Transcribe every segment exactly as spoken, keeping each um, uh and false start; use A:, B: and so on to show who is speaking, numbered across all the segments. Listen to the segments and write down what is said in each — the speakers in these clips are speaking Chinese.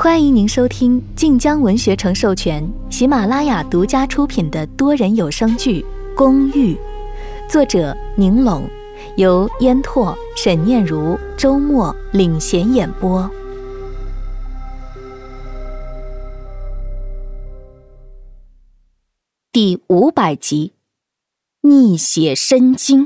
A: 欢迎您收听晋江文学城授权、喜马拉雅独家出品的多人有声剧《公寓》，作者宁拢，由烟拓、沈念如、周末领衔演播。第五百集，逆血生津。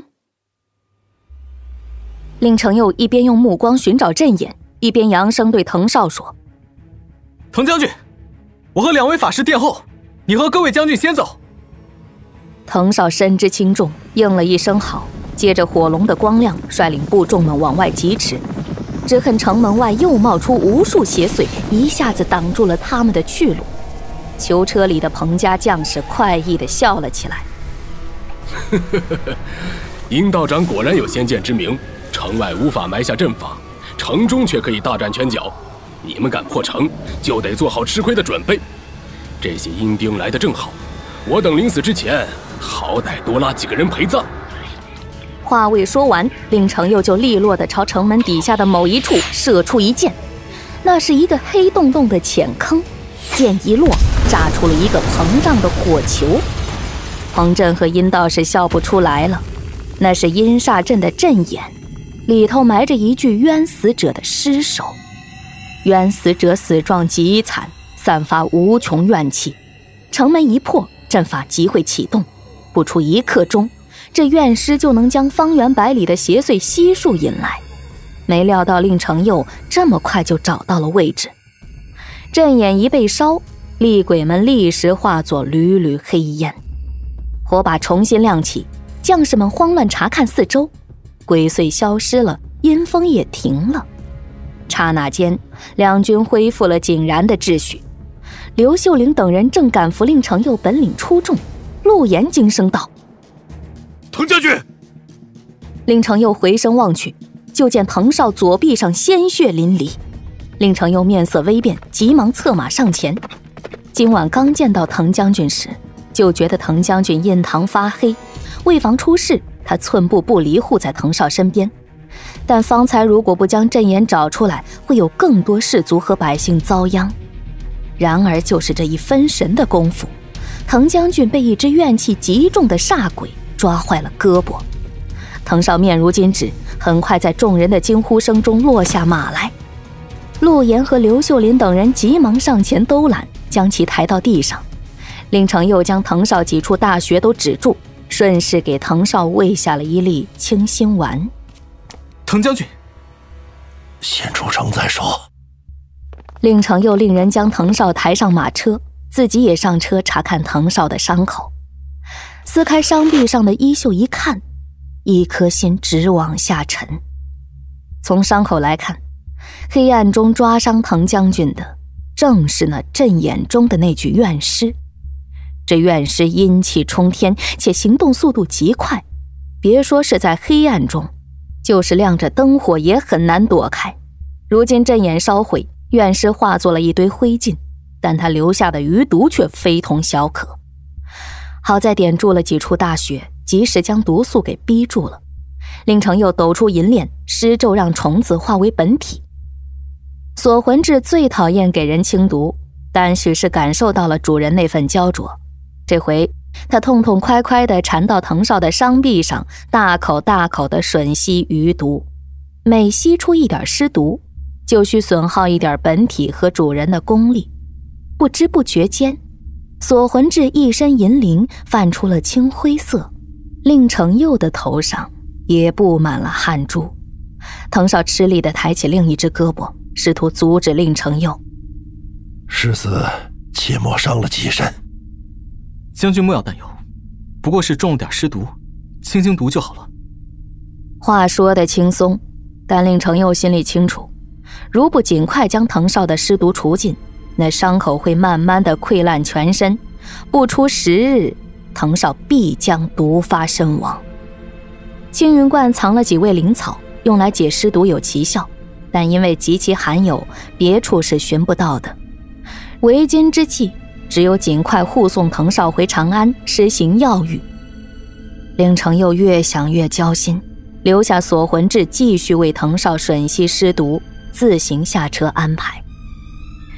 A: 令程佑一边用目光寻找阵眼，一边扬声对滕少说：
B: 滕将军，我和两位法师殿后，你和各位将军先走。
A: 滕少身之轻重，应了一声好，接着火龙的光亮率领部众们往外疾驰。只恨城门外又冒出无数邪祟，一下子挡住了他们的去路。囚车里的彭家将士快意地笑了起来。
C: 殷道长果然有先见之明，城外无法埋下阵法，城中却可以大展拳脚。你们敢破城，就得做好吃亏的准备。这些阴兵来得正好，我等临死之前，好歹多拉几个人陪葬。
A: 话未说完，令程佑就利落地朝城门底下的某一处射出一箭。那是一个黑洞洞的浅坑，箭一落，炸出了一个膨胀的火球。彭震和殷道士笑不出来了，那是阴煞阵的阵眼，里头埋着一具冤死者的尸首。冤死者死状极惨，散发无穷怨气。城门一破，阵法即会启动，不出一刻钟，这怨尸就能将方圆百里的邪祟悉数引来。没料到令程佑这么快就找到了位置。阵眼一被烧，厉鬼们立时化作缕缕黑烟。火把重新亮起，将士们慌乱查看四周，鬼祟消失了，阴风也停了。刹那间，两军恢复了井然的秩序。刘秀玲等人正赶赴令程佑本领出众，陆岩惊声道：
B: 滕将军！
A: 令程佑回身望去，就见滕少左臂上鲜血淋漓。令程佑面色微变，急忙策马上前。今晚刚见到滕将军时，就觉得滕将军印堂发黑，为防出事，他寸步不离护在滕少身边。但方才如果不将阵眼找出来，会有更多士卒和百姓遭殃。然而就是这一分神的功夫，滕将军被一只怨气极重的煞鬼抓坏了胳膊。滕少面如金纸，很快在众人的惊呼声中落下马来。陆岩和刘秀林等人急忙上前兜揽，将其抬到地上。令程佑将滕少几处大穴都止住，顺势给滕少喂下了一粒清心丸。
B: 滕将军，
D: 先出城再说。
A: 令程佑令人将滕少抬上马车，自己也上车查看滕少的伤口。撕开伤臂上的衣袖一看，一颗心直往下沉。从伤口来看，黑暗中抓伤滕将军的正是那阵眼中的那具怨尸。这怨尸阴气冲天，且行动速度极快，别说是在黑暗中，就是亮着灯火也很难躲开。如今阵眼烧毁，怨尸化作了一堆灰烬，但他留下的余毒却非同小可。好在点住了几处大穴，及时将毒素给逼住了。令程佑抖出银链，施咒让虫子化为本体。锁魂志最讨厌给人清毒，但许是感受到了主人那份焦灼。这回他痛痛快快地缠到滕少的伤臂上，大口大口地吮吸余毒。每吸出一点尸毒，就需损耗一点本体和主人的功力。不知不觉间，锁魂志一身银鳞泛出了青灰色，令程佑的头上也布满了汗珠。滕少吃力地抬起另一只胳膊，试图阻止令程佑。
D: 世子切莫伤了己身。
B: 将军莫要担忧，不过是中了点尸毒，清清毒就好了。
A: 话说得轻松，但令程佑心里清楚，如不尽快将滕少的尸毒除尽，那伤口会慢慢的溃烂全身，不出十日，滕少必将毒发身亡。青云观藏了几味灵草，用来解尸毒有奇效，但因为极其罕有，别处是寻不到的。为今之计，只有尽快护送滕少回长安，施行药狱。令程佑越想越焦心，留下锁魂志继续为滕少吮吸尸毒，自行下车安排。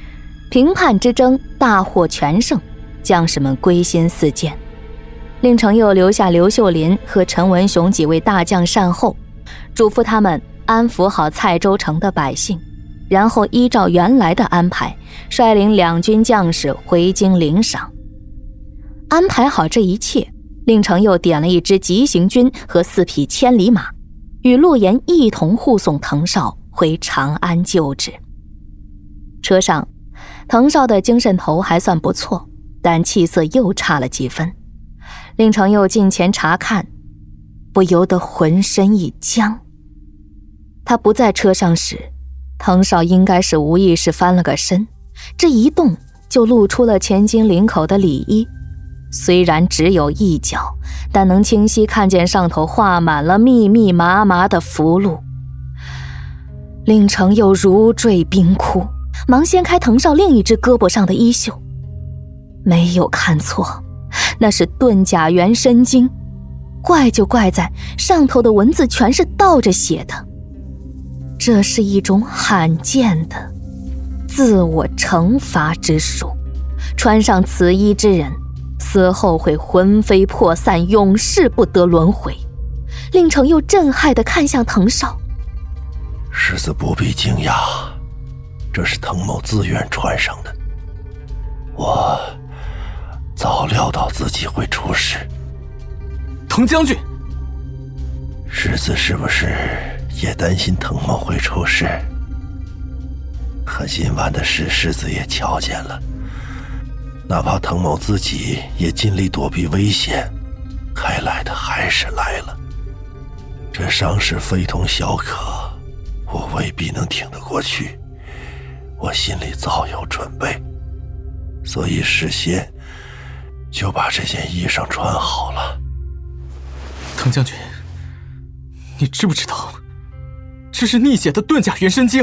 A: 平叛之争大获全胜，将士们归心似箭。令程佑留下刘秀林和陈文雄几位大将善后，嘱咐他们安抚好蔡州城的百姓，然后依照原来的安排，率领两军将士回京领赏。安排好这一切，令程佑点了一支急行军和四匹千里马，与陆延一同护送滕绍回长安就职。车上，滕绍的精神头还算不错，但气色又差了几分。令程佑近前查看，不由得浑身一僵。他不在车上时，滕绍应该是无意识翻了个身，这一动就露出了前襟领口的里衣，虽然只有一角，但能清晰看见上头画满了密密麻麻的符箓。令程佑如坠冰窟，忙掀开滕绍另一只胳膊上的衣袖，没有看错，那是遁甲元神经。怪就怪在上头的文字全是倒着写的，这是一种罕见的自我惩罚之术，穿上此衣之人死后会魂飞魄散，永世不得轮回。令程佑震撼地看向滕绍，
D: 世子不必惊讶，这是滕某自愿穿上的。我早料到自己会出事。
B: 滕将军，
D: 世子是不是也担心滕某会出事？可今晚的事，世子也瞧见了。哪怕滕某自己也尽力躲避危险，该来的还是来了。这伤势非同小可，我未必能挺得过去。我心里早有准备，所以事先就把这件衣裳穿好了。
B: 滕将军，你知不知道，这是逆写的遁甲元神经？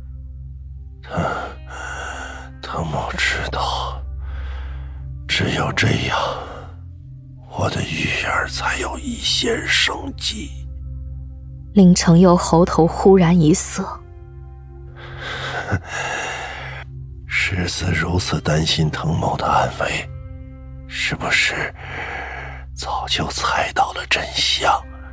D: 滕某知道，只有这样，我的玉儿才有一线生机。
A: 令程佑喉头忽然一涩，
D: 世子如此担心滕某的安危，是不是早就猜到了真相？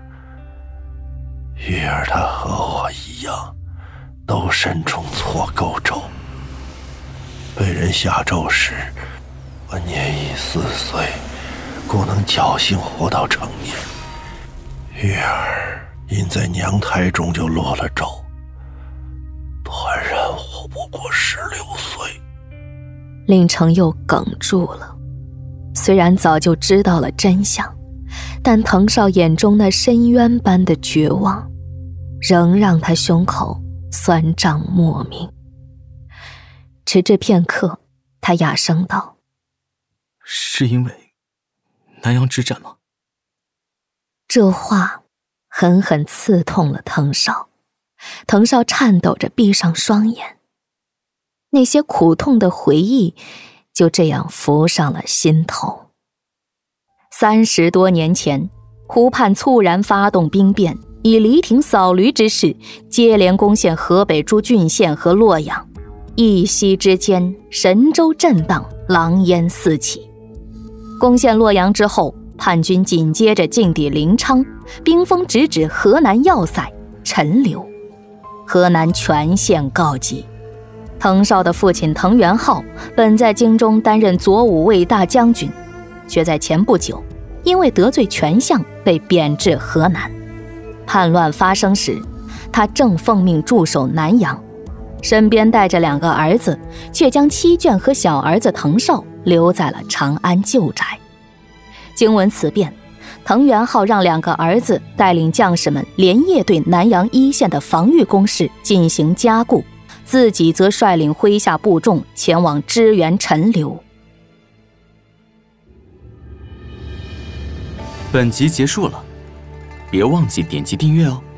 D: 玉儿她和我一样，都身中错钩咒，被人下咒时，我年已四岁，故能侥幸活到成年。玉儿因在娘胎中就落了咒，断然活不过十六岁。
A: 令程佑哽住了，虽然早就知道了真相，但滕绍眼中那深渊般的绝望，仍让他胸口酸胀莫名。迟滞片刻，他哑声道：“
B: 是因为南阳之战吗？”
A: 这话狠狠刺痛了滕绍，滕绍颤抖着闭上双眼，那些苦痛的回忆就这样浮上了心头。三十多年前，胡叛猝然发动兵变，以黎庭扫驴之势，接连攻陷河北诸郡县和洛阳。一夕之间，神州震荡，狼烟四起。攻陷洛阳之后，叛军紧接着进抵临昌，兵锋直指河南要塞陈留，河南全线告急。滕绍的父亲滕元浩本在京中担任左武卫大将军，却在前不久因为得罪权相被贬至河南。叛乱发生时，他正奉命驻守南阳，身边带着两个儿子，却将妻眷和小儿子滕绍留在了长安旧宅。经闻此变，滕元浩让两个儿子带领将士们连夜对南阳一线的防御工事进行加固，自己则率领麾下部众前往支援陈留。
B: 本集结束了，别忘记点击订阅哦。